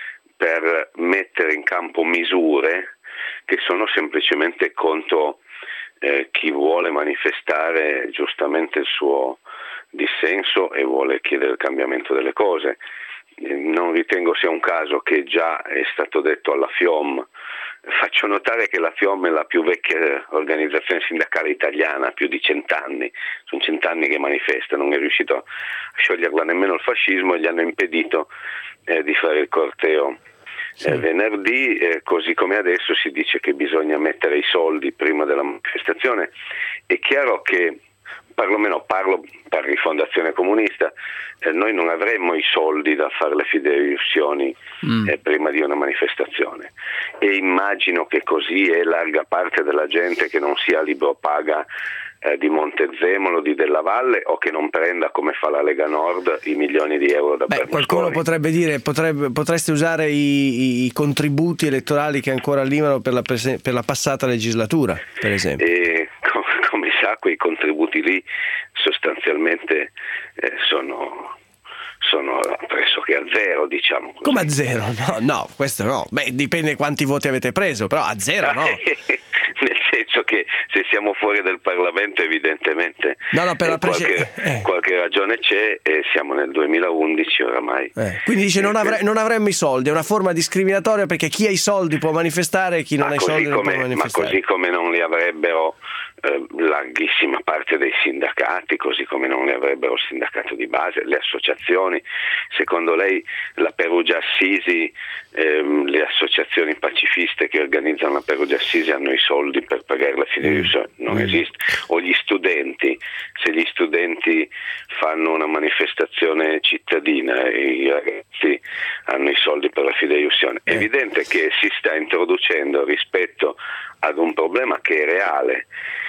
per mettere in campo misure che sono semplicemente contro eh, chi vuole manifestare giustamente il suo dissenso e vuole chiedere il cambiamento delle cose. Eh, non ritengo sia un caso che già è stato detto alla FIOM. Faccio notare che la FIOM è la più vecchia organizzazione sindacale italiana, più di cent'anni, sono cent'anni che manifesta, non è riuscito a scioglierla nemmeno il fascismo e gli hanno impedito eh, di fare il corteo sì. eh, venerdì, eh, così come adesso si dice che bisogna mettere i soldi prima della manifestazione. È chiaro che, perlomeno parlo per Rifondazione Comunista, eh, noi non avremmo i soldi da fare le fideiussioni mm. eh, prima di una manifestazione, e immagino che così è larga parte della gente che non sia libro paga eh, di Montezemolo, di Della Valle, o che non prenda, come fa la Lega Nord, i milioni di euro da Beh, Berlusconi. Qualcuno potrebbe dire potrebbe, potreste usare i, i contributi elettorali che ancora arrivano per la, prese, per la passata legislatura, per esempio. E com- come sa, quei contributi lì sostanzialmente eh, sono sono pressoché a zero, diciamo così. Come a zero? No, no, questo no. Beh, dipende quanti voti avete preso, però a zero no. Nel senso che se siamo fuori del Parlamento evidentemente no, no, per eh, la prece- qualche, eh. qualche ragione c'è, e siamo nel duemilaundici oramai. Eh. Quindi dice non, avre- non avremmo i soldi, è una forma discriminatoria perché chi ha i soldi può manifestare e chi non ma ha i soldi come, non può manifestare. Ma così come non li avrebbero eh, larghissima parte dei sindacati, così come non li avrebbero il sindacato di base, le associazioni. Secondo lei la Perugia Assisi, ehm, le associazioni pacifiste che organizzano la Perugia Assisi hanno i soldi per pagare la fideiussione? Non mm. esiste. O gli studenti, se gli studenti fanno una manifestazione cittadina e i ragazzi hanno i soldi per la fideiussione. È evidente che si sta introducendo rispetto ad un problema che è reale.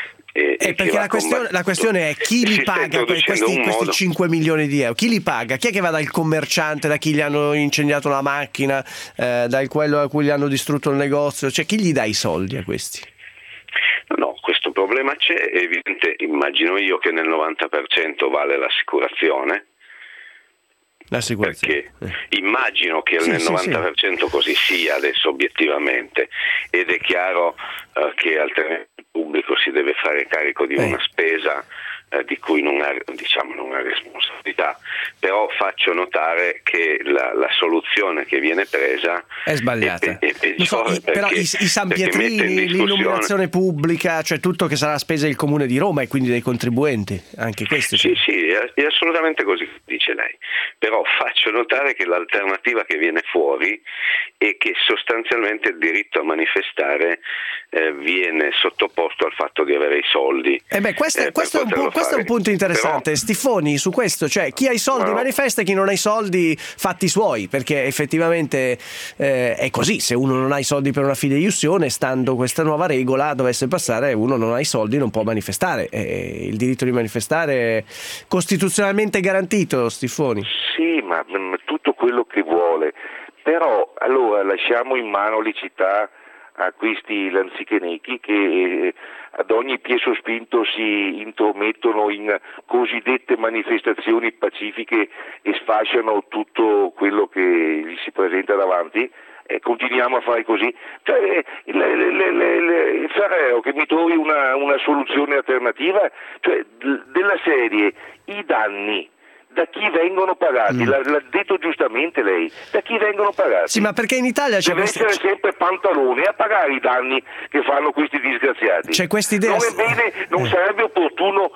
E, eh, perché la questione, la questione è chi li paga questi, questi cinque milioni di euro? Chi li paga? Chi è che va dal commerciante, da chi gli hanno incendiato la macchina, eh, da quello a cui gli hanno distrutto il negozio? Cioè, chi gli dà i soldi a questi? No, no, questo problema c'è, è evidente. Immagino io che nel novanta per cento vale l'assicurazione, perché eh. immagino che sì, nel sì, novanta per cento sì. così sia adesso obiettivamente, ed è chiaro uh, che altrimenti il pubblico si deve fare carico di eh. una spesa eh, di cui non ha, diciamo, non ha responsabilità, però faccio notare che la, la soluzione che viene presa è sbagliata. È, è peggiore, so, però i, i San Pietrini, l'illuminazione pubblica, cioè tutto che sarà spesa del Comune di Roma e quindi dei contribuenti, anche questo. Sì, sì, è, è assolutamente così, dice lei, però faccio notare che l'alternativa che viene fuori è che sostanzialmente il diritto a manifestare eh, viene sottoposto al fatto di avere i soldi. Eh beh, questo, eh, questo, è, un pu- questo è un punto interessante, però, Stifoni, su questo, cioè chi ha i soldi no. manifesta, chi non ha i soldi fatti suoi, perché effettivamente eh, è così, se uno non ha i soldi per una fideiussione, stando questa nuova regola dovesse passare, uno non ha i soldi non può manifestare, eh, il diritto di manifestare è costituzionalmente garantito, Stifoni. Sì, ma mh, tutto quello che vuole, però allora lasciamo in mano le città a questi lanzichenechi che eh, ad ogni piè sospinto si intromettono in cosiddette manifestazioni pacifiche e sfasciano tutto quello che gli si presenta davanti. E continuiamo a fare così, cioè, le, le, le, le, Ferrero che mi trovi una, una soluzione alternativa, cioè della serie i danni da chi vengono pagati, mm. l'ha, l'ha detto giustamente lei, da chi vengono pagati? Sì, ma perché in Italia c'è deve questa... essere sempre Pantalone a pagare i danni che fanno questi disgraziati. C'è quest'idea... Non è bene, non eh. sarebbe opportuno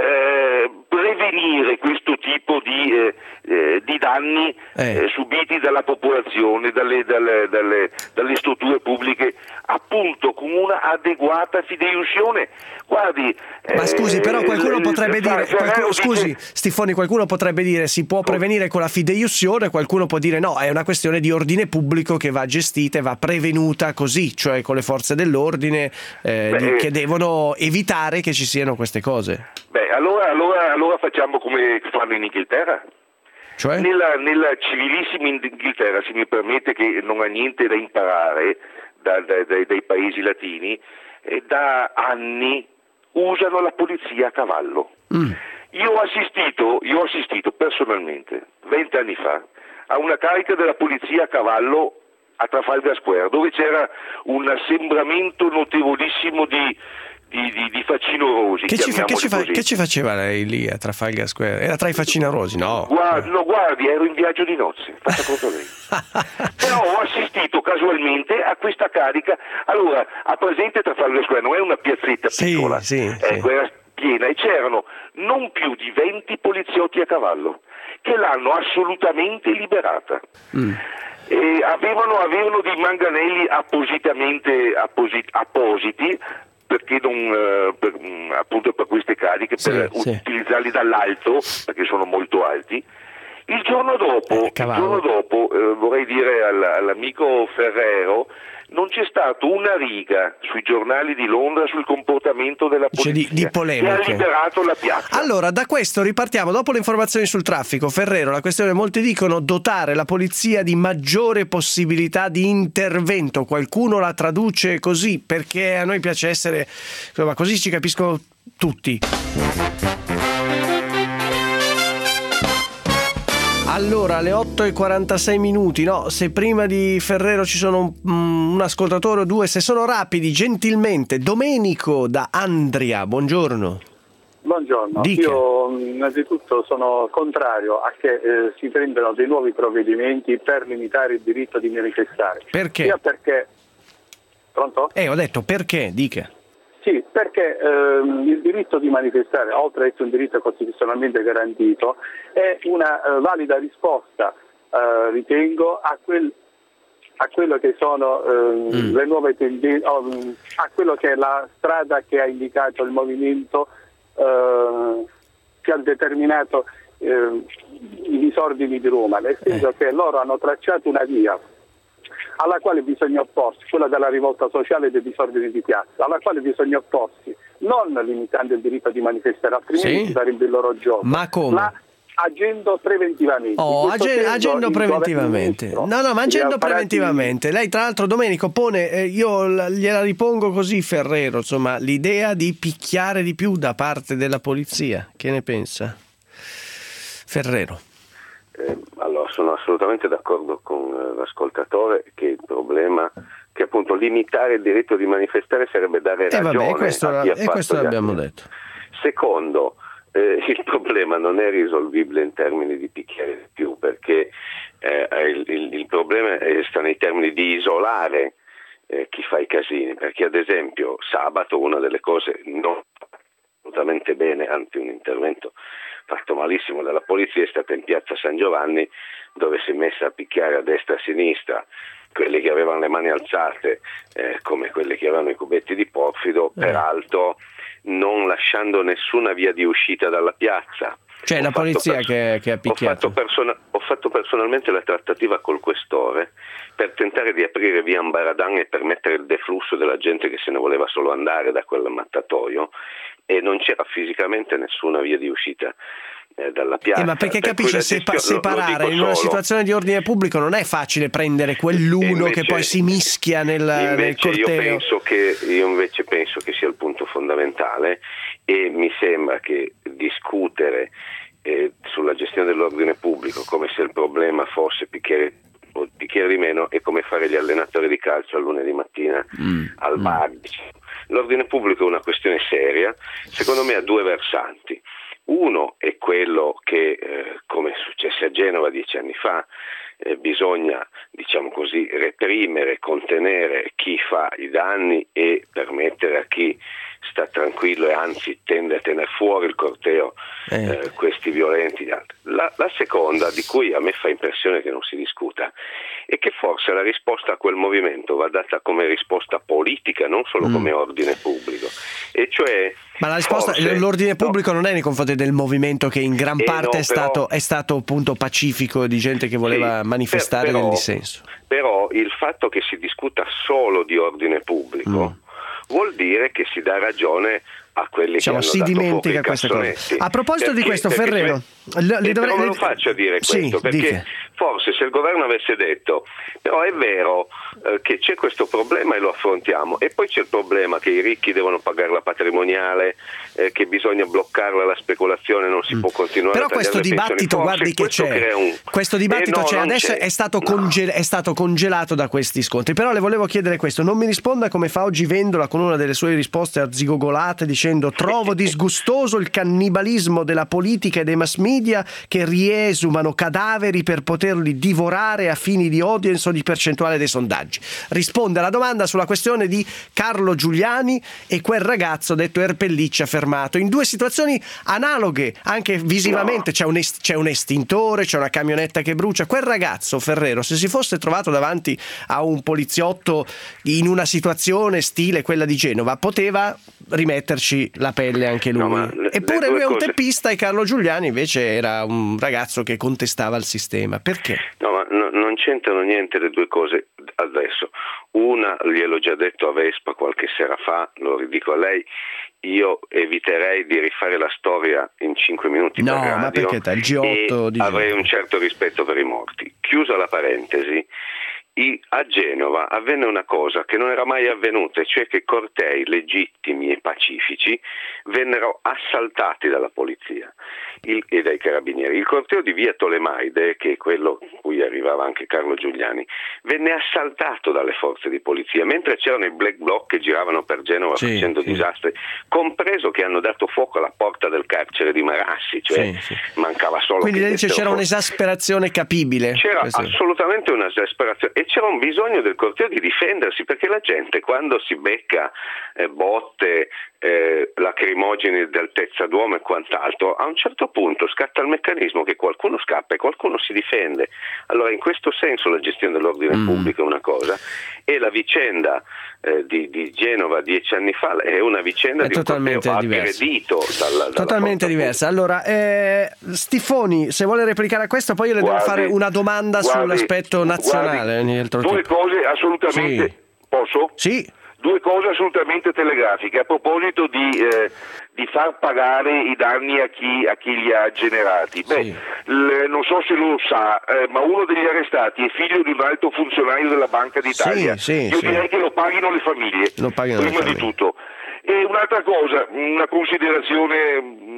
eh, prevenire questo tipo di, eh, eh, di danni eh. Eh, subiti dalla popolazione, dalle, dalle, dalle, dalle strutture pubbliche, appunto con una adeguata fideiussione. Guardi, ma scusi, eh, però qualcuno eh, potrebbe dire, qualcuno, scusi dice... Stifoni, qualcuno potrebbe dire si può prevenire con la fideiussione, qualcuno può dire no, è una questione di ordine pubblico che va gestita e va prevenuta così, cioè con le forze dell'ordine eh, Beh, di, che devono evitare che ci siano queste cose. Beh, allora, allora, allora facciamo come fanno in Inghilterra. Cioè? Nella, nella civilissima Inghilterra, se mi permette, che non ha niente da imparare da, da, da, dai paesi latini, eh, da anni usano la polizia a cavallo. Mm. Io ho assistito, io ho assistito personalmente, vent'anni fa, a una carica della polizia a cavallo a Trafalgar Square, dove c'era un assembramento notevolissimo di, di, di, di facinorosi. Che ci, fa, che, ci fa, che ci faceva lei lì a Trafalgar Square? Era tra i facinorosi, no? Guardi, no, guardi, ero in viaggio di nozze, faccia conto lei. Però ho assistito casualmente a questa carica. Allora, a presente Trafalgar Square non è una piazzetta sì, piccola, sì, ecco, sì. era piena e c'erano non più di venti poliziotti a cavallo che l'hanno assolutamente liberata. Mm. E avevano, avevano dei manganelli appositamente apposit, appositi perché non, eh, per, appunto per queste cariche, sì, per sì. utilizzarli dall'alto, perché sono molto alti. Il giorno dopo, eh, il giorno dopo eh, vorrei dire all, all'amico Ferrero, non c'è stato una riga sui giornali di Londra sul comportamento della polizia, cioè di, di polemiche, che ha liberato la piazza. Allora, da questo ripartiamo dopo le informazioni sul traffico. Ferrero, la questione, molti dicono dotare la polizia di maggiore possibilità di intervento. Qualcuno la traduce così perché a noi piace essere, insomma, così ci capiscono tutti. Allora, alle otto e quarantasei minuti, no, se prima di Ferrero ci sono un, un ascoltatore o due, se sono rapidi, gentilmente. Domenico da Andria, buongiorno. Buongiorno, Dica. Io innanzitutto sono contrario a che eh, si prendano dei nuovi provvedimenti per limitare il diritto di manifestare. Perché? Sia perché... Pronto? Eh, ho detto perché, dica. Sì, perché ehm, il diritto di manifestare, oltre ad essere un diritto costituzionalmente garantito, è una eh, valida risposta, eh, ritengo, a, quel, a quello che sono eh, mm. le nuove tendenze, oh, a quello che è la strada che ha indicato il movimento eh, che ha determinato eh, i disordini di Roma, nel senso eh. che loro hanno tracciato una via alla quale bisogna opporsi, quella della rivolta sociale e dei disordini di piazza, alla quale bisogna opporsi, non limitando il diritto di manifestare, altrimenti sì. sarebbe il loro gioco, ma come? ma agendo preventivamente. Oh, ag- agendo preventivamente. No, no, ma agendo preventivamente. Lei, tra l'altro, Domenico, pone, eh, io l- gliela ripongo così, Ferrero, insomma, l'idea di picchiare di più da parte della polizia. Che ne pensa? Ferrero. Eh, allora, sono assolutamente d'accordo con eh, l'ascoltatore che il problema che appunto limitare il diritto di manifestare sarebbe dare E ragione vabbè, questo, a chi ha e fatto questo gli l'abbiamo atti. detto. Secondo, eh, il problema non è risolvibile in termini di picchiare di più, perché eh, il, il, il problema è, sta nei termini di isolare eh, chi fa i casini, perché ad esempio sabato una delle cose non assolutamente bene, anzi un intervento fatto malissimo dalla polizia, è stata in piazza San Giovanni, dove si è messa a picchiare a destra e a sinistra quelli che avevano le mani alzate eh, come quelli che avevano i cubetti di porfido, eh. peraltro non lasciando nessuna via di uscita dalla piazza. Cioè ho la polizia perso- che, che ha picchiato. Ho fatto, persona- ho fatto personalmente la trattativa col questore per tentare di aprire via Ambaradan e permettere il deflusso della gente che se ne voleva solo andare da quel mattatoio, e non c'era fisicamente nessuna via di uscita eh, dalla piazza. Eh, ma perché per capisce, sepa- gestione, separare in una solo. situazione di ordine pubblico non è facile prendere quell'uno invece, che poi si mischia nel, nel corteo. Io penso che io invece penso che sia il punto fondamentale, e mi sembra che discutere eh, sulla gestione dell'ordine pubblico come se il problema fosse picchiere o bicchiere di meno è come fare gli allenatori di calcio al lunedì mattina mm, al bar. Mm. L'ordine pubblico è una questione seria, secondo me ha due versanti. Uno è quello che, eh, come è successo a Genova dieci anni fa, eh, bisogna, diciamo così, reprimere, contenere chi fa i danni e permettere a chi sta tranquillo e anzi tende a tenere fuori il corteo eh. Eh, questi violenti. La, la seconda, di cui a me fa impressione che non si discuta, è che forse la risposta a quel movimento va data come risposta politica, non solo mm. come ordine pubblico, e cioè ma la risposta, forse, l'ordine pubblico no, non è nei confronti del movimento, che in gran parte eh no, è, però, stato, è stato appunto pacifico, di gente che voleva sì, manifestare per, però, nel dissenso. Però il fatto che si discuta solo di ordine pubblico mm. vuol dire che si dà ragione a quelli diciamo, che hanno si dato dimentica queste cose. A proposito perché, di questo, Ferrero, le, le dovrei... non lo faccio dire questo, sì, perché dica. Forse se il governo avesse detto però è vero eh, che c'è questo problema e lo affrontiamo, e poi c'è il problema che i ricchi devono pagare la patrimoniale, eh, che bisogna bloccarla la speculazione, non si mm. può continuare però a tagliare questo dibattito forse guardi che c'è un... questo dibattito eh no, c'è adesso c'è. È, stato no. conge- è stato congelato da questi scontri. Però le volevo chiedere questo: non mi risponda come fa oggi Vendola con una delle sue risposte arzigogolate dicendo trovo disgustoso il cannibalismo della politica e dei mass media che riesumano cadaveri per poterli divorare a fini di audience o di percentuale dei sondaggi. Risponde alla domanda sulla questione di Carlo Giuliani e quel ragazzo detto Erpelliccia fermato in due situazioni analoghe anche visivamente. No. C'è, un est- c'è un estintore, c'è una camionetta che brucia. Quel ragazzo, Ferrero, se si fosse trovato davanti a un poliziotto in una situazione stile quella di Genova, poteva rimetterci la pelle anche lui. No, le, eppure le lui è un cose... teppista e Carlo Giuliani invece era un ragazzo che contestava il sistema. Perché? No, ma no, non c'entrano niente le due cose adesso. Una gliel'ho già detto a Vespa qualche sera fa, lo ridico a lei: io eviterei di rifare la storia in cinque minuti no, per radio, ma perché te, il G otto e di avrei un certo rispetto per i morti. Chiusa la parentesi, a Genova avvenne una cosa che non era mai avvenuta, cioè che cortei legittimi e pacifici vennero assaltati dalla polizia il, e dai carabinieri. Il corteo di via Tolemaide, che è quello in cui arrivava anche Carlo Giuliani, venne assaltato dalle forze di polizia, mentre c'erano i black bloc che giravano per Genova sì, facendo sì. disastri, compreso che hanno dato fuoco alla porta del carcere di Marassi, cioè sì, sì. mancava solo quindi che lei dice c'era fuoco. Un'esasperazione capibile. C'era questo. assolutamente un'esasperazione, e c'era un bisogno del corteo di difendersi, perché la gente quando si becca eh, botte, eh, lacrimogeni d'altezza d'uomo e quant'altro, a un certo punto scatta il meccanismo che qualcuno scappa e qualcuno si difende. Allora in questo senso la gestione dell'ordine mm. pubblico è una cosa, e la vicenda eh, di, di Genova dieci anni fa è una vicenda è di un corteo aggredito dalla, dalla totalmente diversa. Allora eh, Stiffoni, se vuole replicare a questo, poi io le guardi, devo fare una domanda guardi, sull'aspetto nazionale. Guardi, due cose assolutamente sì. Posso? Sì. Due cose assolutamente telegrafiche a proposito di, eh, di far pagare i danni a chi, a chi li ha generati. Beh, sì. l- non so se lo sa, eh, ma uno degli arrestati è figlio di un alto funzionario della Banca d'Italia. Sì, sì, Io sì. direi che lo paghino le famiglie, lo paghino prima le famiglie. di tutto. E un'altra cosa, una considerazione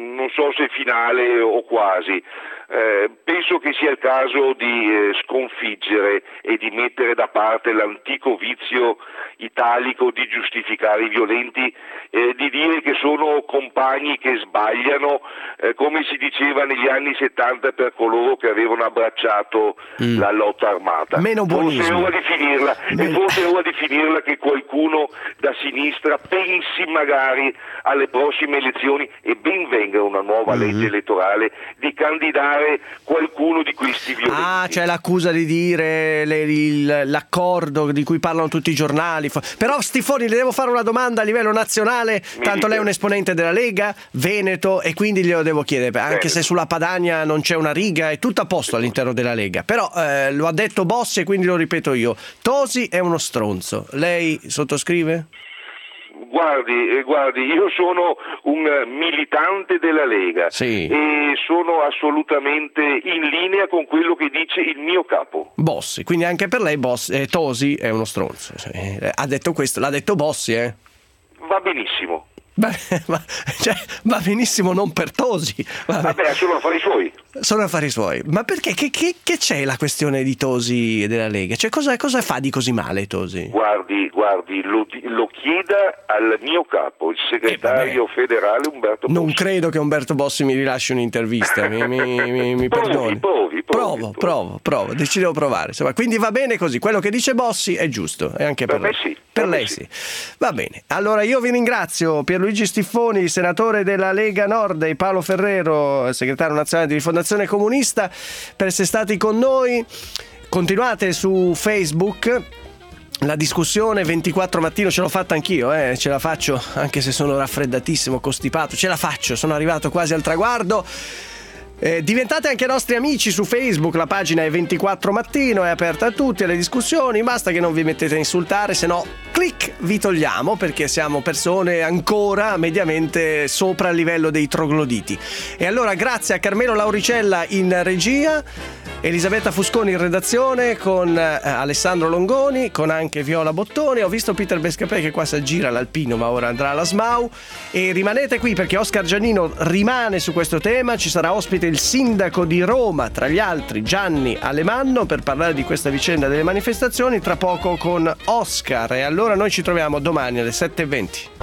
non so se finale o quasi. Eh, penso che sia il caso di eh, sconfiggere e di mettere da parte l'antico vizio italico di giustificare i violenti, eh, di dire che sono compagni che sbagliano, eh, come si diceva negli anni settanta per coloro che avevano abbracciato mm. la lotta armata. Meno buonismo. Forse è ora di finirla, Men- e forse è ora di finirla che qualcuno da sinistra pensi magari alle prossime elezioni, e ben venga una nuova mm-hmm. legge elettorale, di candidare qualcuno di questi violenti. Ah, c'è l'accusa di dire le, il, l'accordo di cui parlano tutti i giornali. Però Stiffoni, le devo fare una domanda a livello nazionale. Mi tanto dica. Lei è un esponente della Lega Veneto e quindi glielo devo chiedere, anche Veneto. Se sulla Padania non c'è una riga, è tutto a posto all'interno della Lega. Però eh, lo ha detto Bossi e quindi lo ripeto io: Tosi è uno stronzo. Lei sottoscrive? Guardi, eh, guardi, io sono un militante della Lega sì. e sono assolutamente in linea con quello che dice il mio capo. Bossi, quindi anche per lei Bossi, eh, Tosi è uno stronzo. Eh, ha detto questo, l'ha detto Bossi, eh? Va benissimo. Beh, ma, cioè, va benissimo non per Tosi. Vabbè, Vabbè sono affari suoi. Sono affari suoi. Ma perché? Che, che, che c'è la questione di Tosi e della Lega? Cioè, cosa, cosa fa di così male Tosi? Guardi, guardi, lo, lo chieda al mio capo, il segretario eh, federale Umberto Bossi. Non credo che Umberto Bossi mi rilasci un'intervista, mi, mi, mi, mi provi, perdoni. Provi, provi, provo, provi. provo, provo, decido di provare. Insomma, quindi va bene così, quello che dice Bossi è giusto, e anche per, per lei. Me sì, per per lei sì. sì. Va bene. Allora io vi ringrazio, Pierluigi Stiffoni, senatore della Lega Nord, e Paolo Ferrero, segretario nazionale di Rifondazione Comunista, per essere stati con noi. Continuate su Facebook la discussione. Ventiquattro mattino, ce l'ho fatta anch'io, eh? ce la faccio anche se sono raffreddatissimo, costipato, ce la faccio, sono arrivato quasi al traguardo. Eh, diventate anche nostri amici su Facebook, la pagina è ventiquattro mattino, è aperta a tutti, alle discussioni, basta che non vi mettete a insultare, se no clic vi togliamo, perché siamo persone ancora mediamente sopra il livello dei trogloditi. E allora grazie a Carmelo Lauricella in regia, Elisabetta Fusconi in redazione, con eh, Alessandro Longoni, con anche Viola Bottoni. Ho visto Peter Bescapè che qua si aggira all'Alpino, ma ora andrà alla SMAU. E rimanete qui perché Oscar Giannino rimane su questo tema. Ci sarà ospite il sindaco di Roma, tra gli altri Gianni Alemanno, per parlare di questa vicenda delle manifestazioni, tra poco con Oscar. E allora noi ci troviamo domani alle sette e venti.